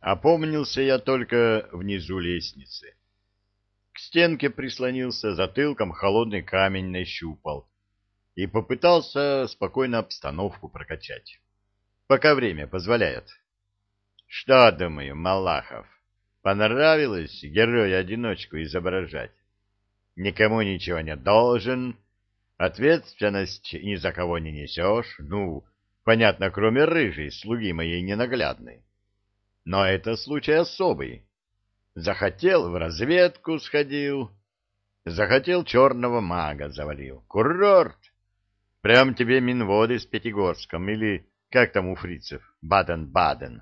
Опомнился я только внизу лестницы. К стенке прислонился, затылком холодный камень нащупал и попытался спокойно обстановку прокачать, пока время позволяет. Что, думаю, Малахов, понравилось героя-одиночку изображать? Никому ничего не должен, ответственность ни за кого не несешь, ну, понятно, кроме рыжей, слуги моей ненаглядной. Но это случай особый. Захотел — в разведку сходил, захотел — черного мага завалил. Курорт! Прям тебе Минводы с Пятигорском или, как там у фрицев, Баден-Баден.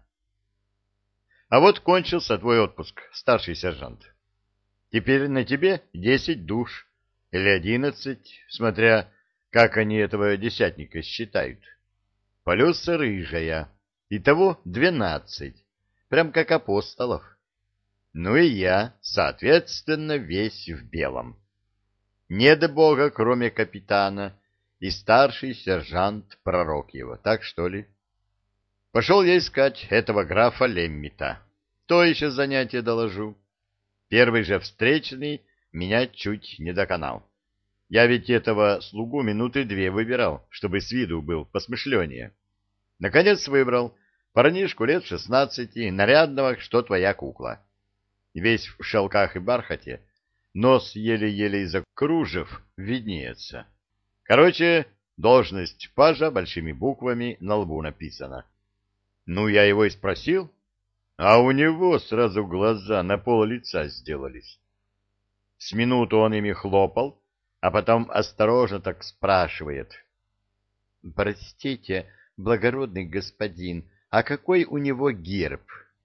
А вот кончился твой отпуск, старший сержант. Теперь на тебе 10 душ, или 11, смотря как они этого десятника считают. Плюс рыжая, итого 12, прям как апостолов. Ну и я, соответственно, весь в белом. Нет бога, кроме капитана, и старший сержант пророк его, так что ли? Пошел я искать этого графа Леммита. То еще занятие доложу. Первый же встречный меня чуть не доконал. Я ведь этого слугу минуты 2 выбирал, чтобы с виду был посмышленнее. Наконец выбрал парнишку лет 16, нарядного, что твоя кукла. Весь в шелках и бархате, нос еле-еле из-за кружев виднеется. Короче, должность пажа большими буквами на лбу написана. Ну, я его и спросил, а у него сразу глаза на пол лица сделались. С минуту он ими хлопал, а потом осторожно так спрашивает. — Простите, благородный господин, а какой у него герб?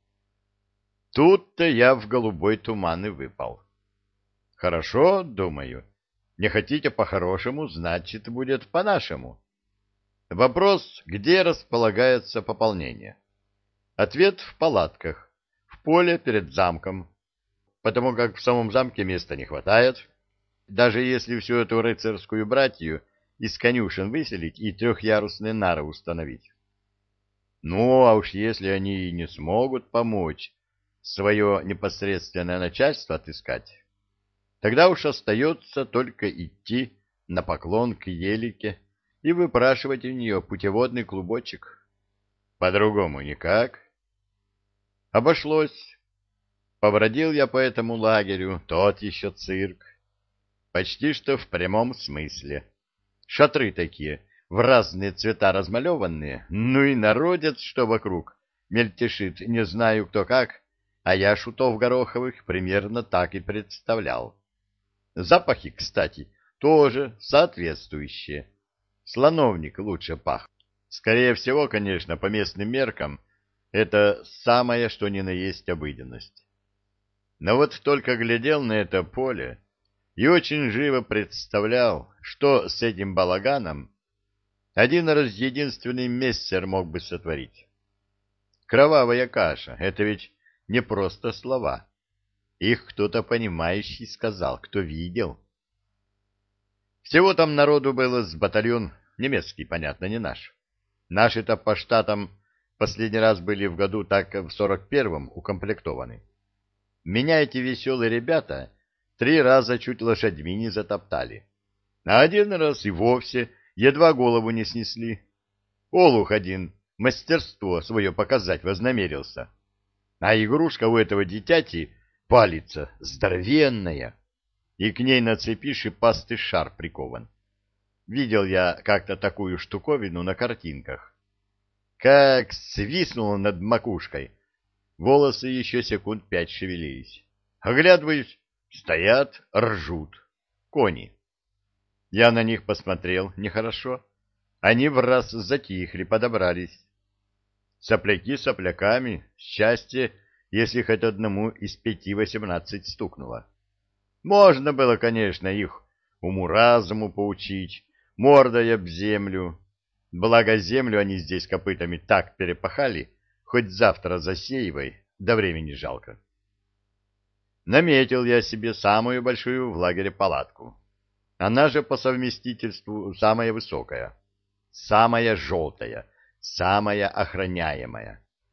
Тут-то я в голубой туман и выпал. Хорошо, думаю. Не хотите по-хорошему, значит, будет по-нашему. Вопрос, где располагается пополнение? Ответ — в палатках, в поле перед замком, потому как в самом замке места не хватает. Даже если всю эту рыцарскую братью из конюшен выселить и трехъярусные нары установить. Ну, а уж если они и не смогут помочь свое непосредственное начальство отыскать, тогда уж остается только идти на поклон к Елике и выпрашивать у нее путеводный клубочек. По-другому никак. Обошлось. Побродил я по этому лагерю, тот еще цирк. Почти что в прямом смысле. Шатры такие, в разные цвета размалеванные, ну и народец, что вокруг, мельтешит, не знаю кто как, а я шутов гороховых примерно так и представлял. Запахи, кстати, тоже соответствующие. Слоновник лучше пах. Скорее всего, конечно, по местным меркам, это самое, что ни на есть обыденность. Но вот только глядел на это поле и очень живо представлял, что с этим балаганом один раз единственный мессер мог бы сотворить. Кровавая каша — это ведь не просто слова. Их кто-то понимающий сказал, кто видел. Всего там народу было с батальон, немецкий, понятно, не наш. Наши-то по штатам последний раз были в году так в 41-м укомплектованы. Меня эти веселые ребята 3 раза чуть лошадьми не затоптали. А один раз и вовсе едва голову не снесли. Олух один мастерство свое показать вознамерился. А игрушка у этого дитяти палица здоровенная, и к ней на цепи шипастый шар прикован. Видел я как-то такую штуковину на картинках. Как свистнуло над макушкой, волосы еще секунд 5 шевелились. Оглядываюсь, стоят, ржут. Кони. Я на них посмотрел нехорошо. Они враз затихли, подобрались. Сопляки сопляками, счастье, если хоть одному из 5 18 стукнуло. Можно было, конечно, их уму-разуму поучить, мордой об землю. Благо землю они здесь копытами так перепахали, хоть завтра засеивай, да времени жалко. Наметил я себе самую большую в лагере палатку. Она же по совместительству самая высокая, самая желтая, самая охраняемая.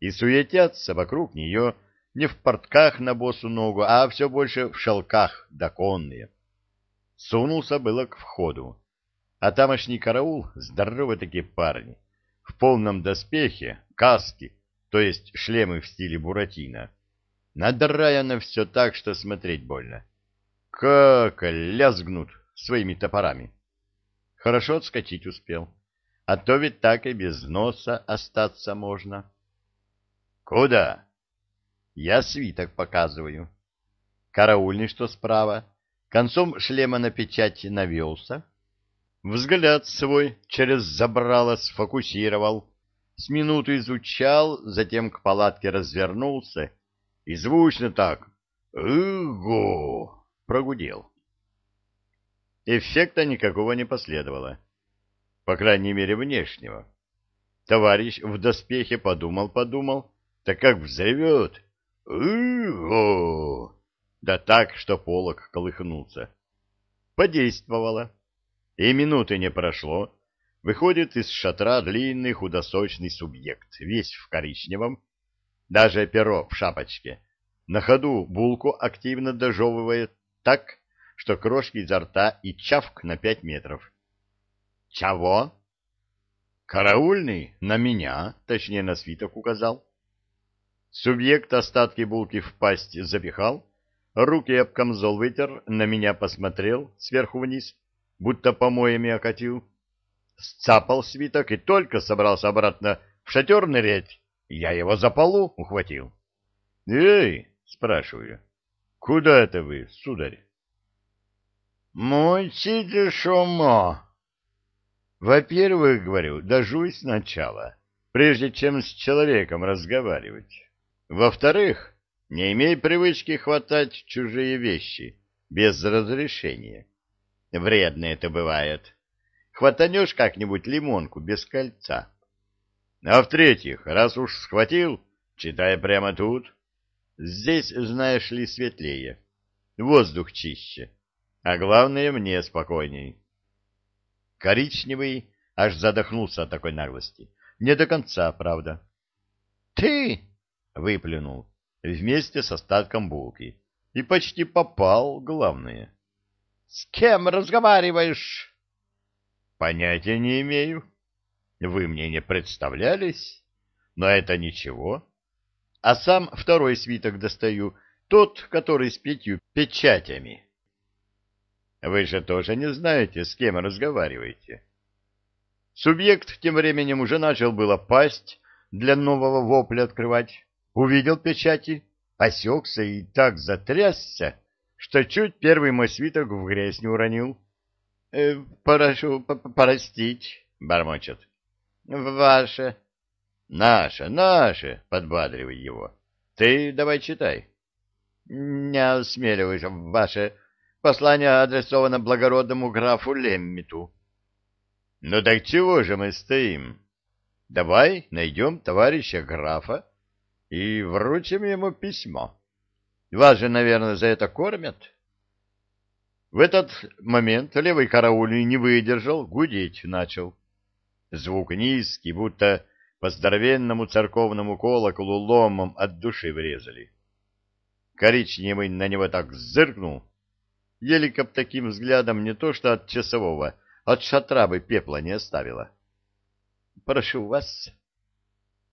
и суетятся вокруг нее не в портках на босу ногу, а все больше в шелках доконные. Сунулся было к входу, а тамошний караул, здоровые такие парни, в полном доспехе, каски, то есть шлемы в стиле Буратино, надраяно все так, что смотреть больно. Как лязгнут своими топорами. Хорошо отскочить успел, а то ведь так и без носа остаться можно. Куда? Я свиток показываю. Караульный, что справа, концом шлема на печать навелся, взгляд свой через забрало сфокусировал, с минуту изучал, затем к палатке развернулся и звучно так «Ыго!» прогудел. Эффекта никакого не последовало, по крайней мере внешнего. Товарищ в доспехе подумал, так как взревет «Ыго!» да так, что полог колыхнулся. Подействовало. И минуты не прошло. Выходит из шатра длинный худосочный субъект, весь в коричневом, даже перо в шапочке. На ходу булку активно дожевывает так, что крошки изо рта и чавк на 5 метров. «Чего?» «Караульный на меня, точнее на свиток указал». Субъект остатки булки в пасть запихал, руки об камзол вытер, на меня посмотрел сверху вниз, будто помоями окатил, сцапал свиток и только собрался обратно в шатер нырять, я его за полу ухватил. «Эй!» — спрашиваю. «Куда это вы, сударь?» «Мочите шумо!» «Во-первых, говорю, дожуй сначала, прежде чем с человеком разговаривать. Во-вторых, не имей привычки хватать чужие вещи без разрешения. Вредно это бывает. Хватанешь как-нибудь лимонку без кольца. А в-третьих, раз уж схватил, читай прямо тут. Здесь, знаешь ли, светлее, воздух чище, а главное, мне спокойней». Коричневый аж задохнулся от такой наглости. Не до конца, правда. «Ты!» — выплюнул вместе с остатком булки. И почти попал, главное. «С кем разговариваешь?» «Понятия не имею. Вы мне не представлялись, но это ничего. А сам второй свиток достаю, тот, который с 5 печатями. Вы же тоже не знаете, с кем разговариваете». Субъект тем временем уже начал было пасть для нового вопля открывать. Увидел печати, осекся и так затрясся, что чуть первый мой свиток в грязь не уронил. «Прошу простить», — бормочет. «Ваше». «Наше», — подбадривай его. «Ты давай читай». «Не осмеливаюсь, ваше. Послание адресовано благородному графу Леммиту». «Ну так чего же мы стоим? Давай найдем товарища графа и вручим ему письмо. Вас же, наверное, за это кормят». В этот момент левый караульный не выдержал, гудеть начал. Звук низкий, будто по здоровенному церковному колоколу ломом от души врезали. Коричневый на него так зыркнул. Еликоп таким взглядом не то что от часового, от шатра бы пепла не оставила. «Прошу вас»,